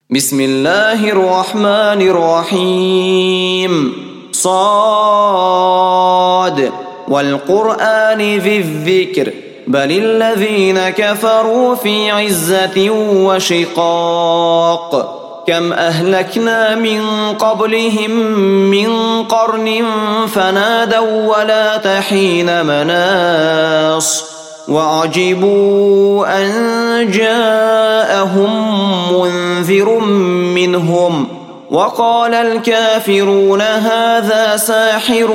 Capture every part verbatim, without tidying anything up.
بسم الله الرحمن الرحيم. صاد والقرآن ذي الذكر بل الذين كفروا في عزة وشقاق كم أهلكنا من قبلهم من قرن فنادوا ولا تحين مناص وعجبوا أن جاءهم منذر منهم وقال الكافرون هذا ساحر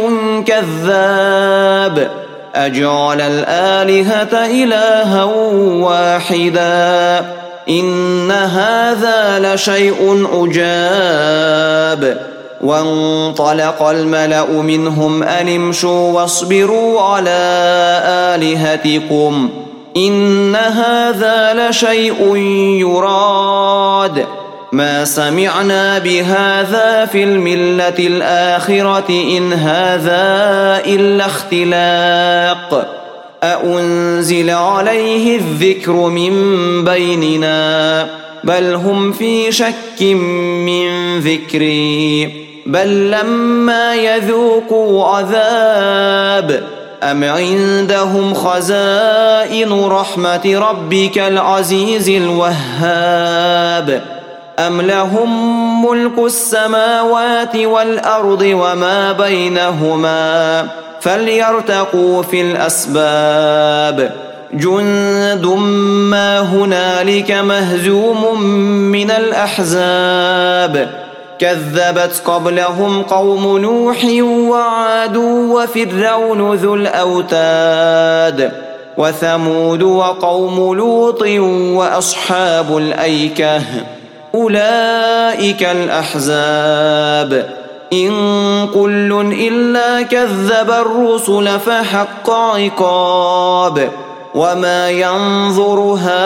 كذاب أجعل الآلهة إلها واحدا إن هذا لشيء عجاب. وانطلق الملأ منهم أن امشوا واصبروا على آلهتكم إن هذا لشيء يراد ما سمعنا بهذا في الملة الآخرة إن هذا إلا اختلاق أأنزل عليه الذكر من بيننا بل هم في شك من ذكري بل لما يذوقوا عذاب أم عندهم خزائن رحمة ربك العزيز الوهاب أم لهم ملك السماوات والأرض وما بينهما فليرتقوا في الأسباب جند ما هنالك مهزوم من الأحزاب كذبت قبلهم قوم نوح وعاد وفرعون ذو الأوتاد وثمود وقوم لوط وأصحاب الأيكة أولئك الأحزاب إن كل إلا كذب الرسل فحق عقاب وما ينظر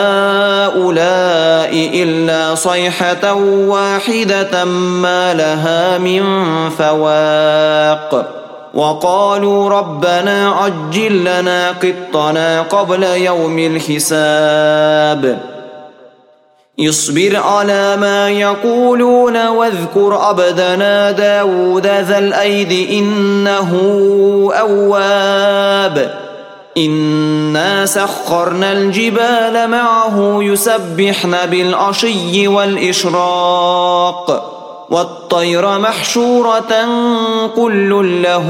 هؤلاء إلا صيحة واحدة ما لها من فواق وقالوا ربنا عجل لنا قطنا قبل يوم الحساب اصبر على ما يقولون واذكر عبدنا داود ذا الأيد إنه أواب إنا سخرنا الجبال معه يسبحن بالعشي والإشراق والطير محشورة كل له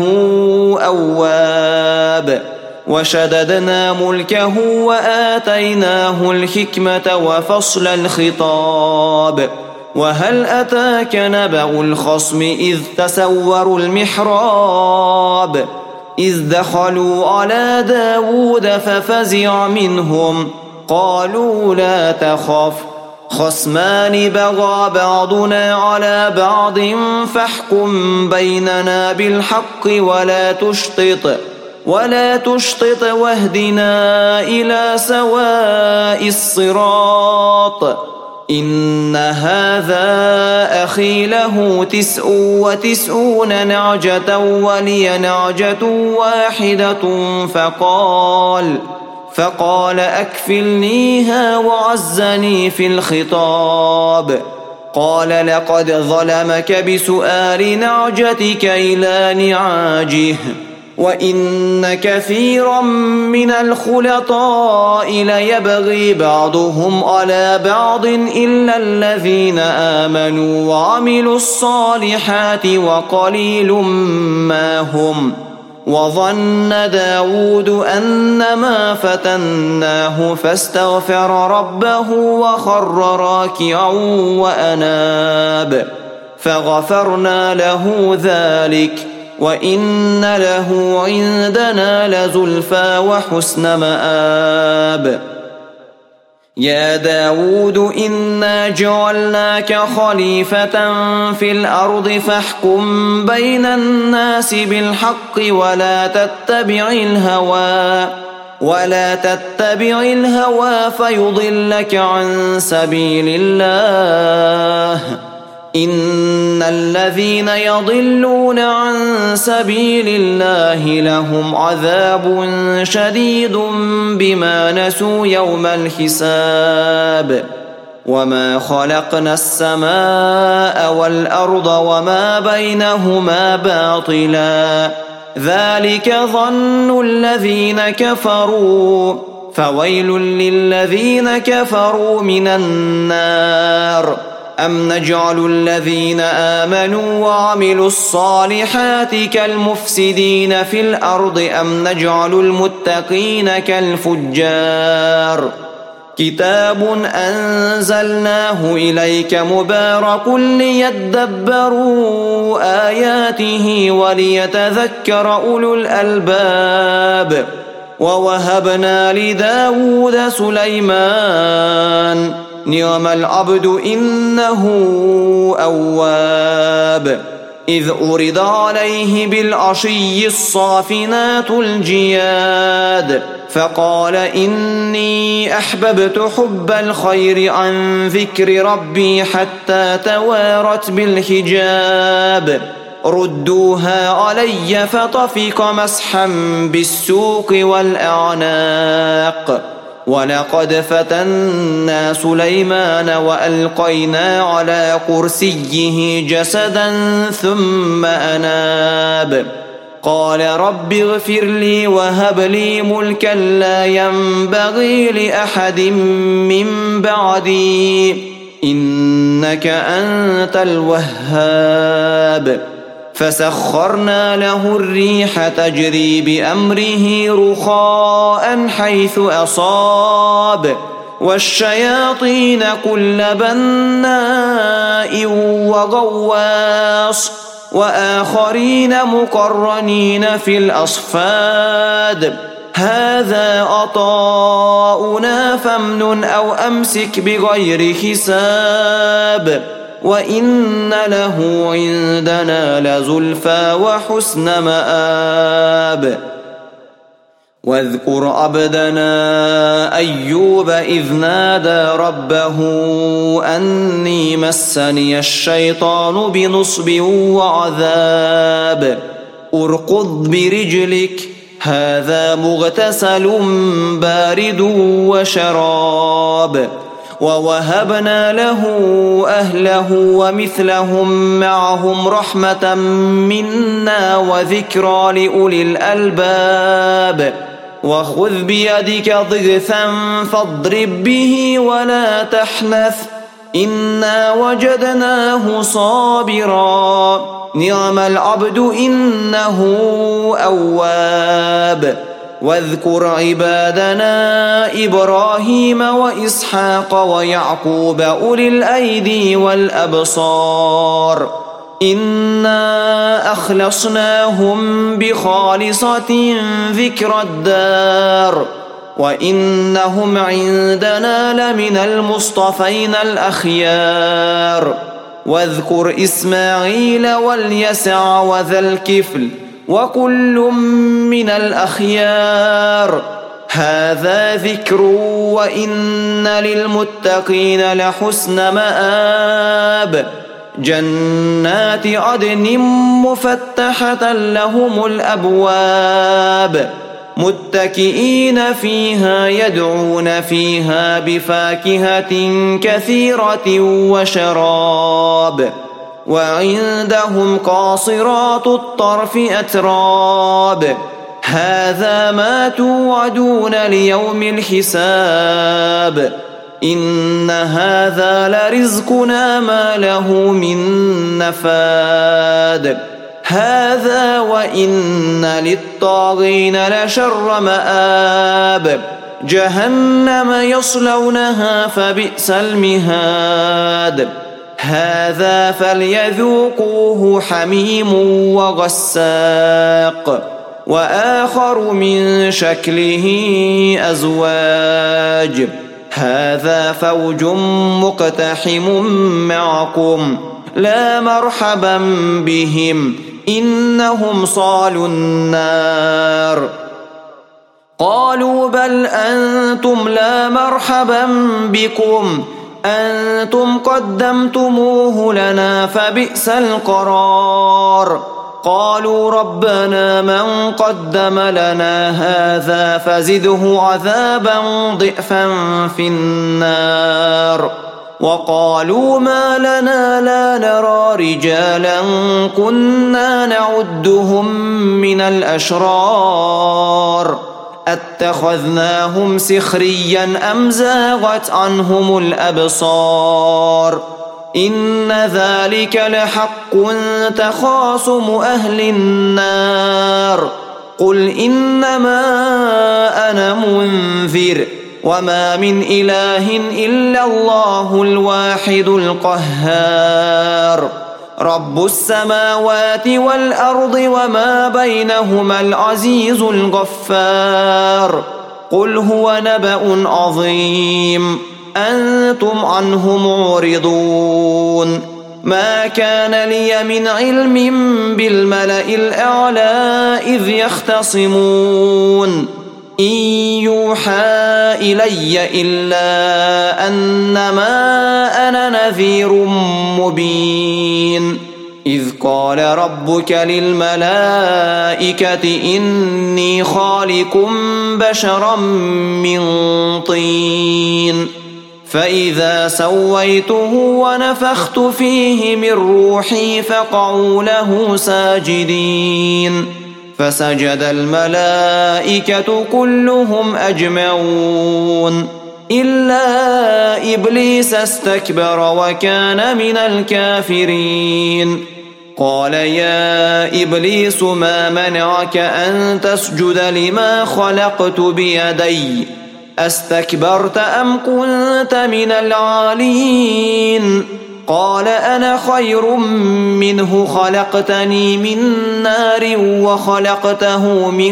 أواب وشددنا ملكه وآتيناه الحكمة وفصل الخطاب وهل أتاك نبأ الخصم إذ تسوروا المحراب إذ دخلوا على داود ففزع منهم قالوا لا تخف خصمان بغى بعضنا على بعض فاحكم بيننا بالحق ولا تشطط ولا تشطط واهدنا إلى سواء الصراط إن هذا أخي له تسع وتسعون نعجة ولي نعجة واحدة فقال فقال أكفلنيها وعزني في الخطاب قال لقد ظلمك بسؤال نعجتك إلى نعاجه وإن كثيرا من الخلطاء ليبغي بعضهم على بعض إلا الذين آمنوا وعملوا الصالحات وقليل ما هم وظن داود أنما فتناه فاستغفر ربه وخر راكعا وأناب فغفرنا له ذلك وإن له عندنا لزلفى وحسن مآب يا داود إنا جعلناك خليفة في الأرض فاحكم بين الناس بالحق ولا تتبع الهوى ولا تتبع الهوى فيضلك عن سبيل الله إن الذين يضلون عن سبيل الله لهم عذاب شديد بما نسوا يوم الحساب وما خلقنا السماء والأرض وما بينهما باطلا ذلك ظن الذين كفروا فويل للذين كفروا من النار أم نجعل الذين آمنوا وعملوا الصالحات كالمفسدين في الأرض أم نجعل المتقين كالفجار كتاب أنزلناه إليك مبارك ليدبروا آياته وليتذكر أولو الألباب ووهبنا لداود سليمان نعم العبد إنه أواب إذ أُرِدَ عليه بالعشي الصافنات الجياد فقال إني أحببت حب الخير عن ذكر ربي حتى توارت بالحجاب ردوها علي فطفق مسحا بالسوق والأعناق ولقد فتنا سليمان وألقينا على كرسيه جسدا ثم أناب قال رب اغفر لي وهب لي ملكا لا ينبغي لأحد من بعدي إنك أنت الوهاب فسخرنا له الريح تجري بأمره رخاء حيث أصاب والشياطين كل بناء وغواص وآخرين مقرنين في الأصفاد هذا عطاؤنا فامنن أو أمسك بغير حساب وإن له عندنا لزلفى وحسن مآب واذكر عبدنا أيوب إذ نادى ربه أني مسني الشيطان بنصب وعذاب اركض برجلك هذا مغتسل بارد وشراب ووهبنا له أهله ومثلهم معهم رحمة منا وذكرى لأولي الألباب وخذ بيدك ضغثا فاضرب به ولا تحنث إنا وجدناه صابرا نعم العبد إنه أواب واذكر عبادنا إبراهيم وإسحاق ويعقوب أولي الأيدي والأبصار إنا أخلصناهم بخالصة ذكر الدار وإنهم عندنا لمن المصطفين الأخيار واذكر إسماعيل واليسع وذا الكفل وكل من الأخيار هذا ذكر وإن للمتقين لحسن مآب جنات عدن مفتحة لهم الأبواب متكئين فيها يدعون فيها بفاكهة كثيرة وشراب وعندهم قاصرات الطرف أتراب هذا ما توعدون ليوم الحساب إن هذا لرزقنا ما له من نفاد هذا وإن للطاغين لشر مآب جهنم يصلونها فبئس المهاد هذا فليذوقوه حميم وغساق وآخر من شكله أزواج هذا فوج مقتحم معكم لا مرحبا بهم إنهم صالوا النار قالوا بل أنتم لا مرحبا بكم أنتم قدمتموه لنا فبئس القرار قالوا ربنا من قدم لنا هذا فزده عذابا ضعفا في النار وقالوا ما لنا لا نرى رجالا كنا نعدهم من الأشرار أتخذناهم سخريا أم زاغت عنهم الأبصار إن ذلك لحق تخاصم أهل النار قل إنما أنا منذر وما من إله إلا الله الواحد القهار رب السماوات والأرض وما بينهما العزيز الغفار قل هو نبأ عظيم أنتم عنه معرضون ما كان لي من علم بالملأ الأعلى إذ يختصمون إن يوحى إلي إلا أنما أنا نذير مبين إذ قال ربك للملائكة إني خالق بشرا من طين فإذا سويته ونفخت فيه من روحي فقعوا له ساجدين فسجد الملائكة كلهم أجمعون إلا إبليس استكبر وكان من الكافرين قال يا إبليس ما منعك أن تسجد لما خلقت بيدي أستكبرت أم كنت من العالين قال أنا خير منه خلقتني من نار وخلقته من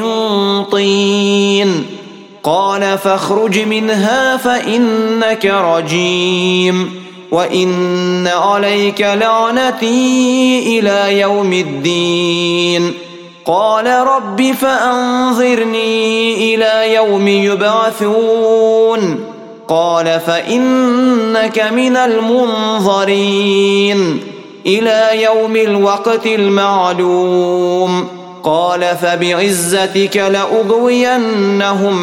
طين قال فاخرج منها فإنك رجيم وإن عليك لعنتي إلى يوم الدين قال رب فأنظرني إلى يوم يبعثون قال فإنك من المنظرين إلى يوم الوقت المعلوم قال فبعزتك لأغوينهم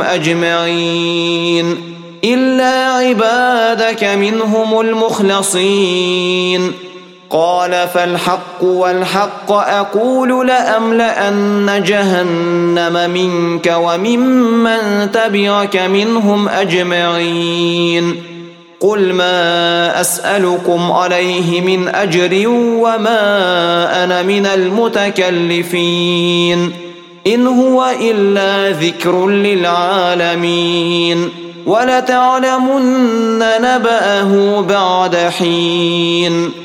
أجمعين إلا عبادك منهم المخلصين قال فالحق والحق أقول لأملأن جهنم منك وممن تبعك منهم أجمعين قل ما أسألكم عليه من أجر وما أنا من المتكلفين إن هو إلا ذكر للعالمين ولتعلمن نبأه بعد حين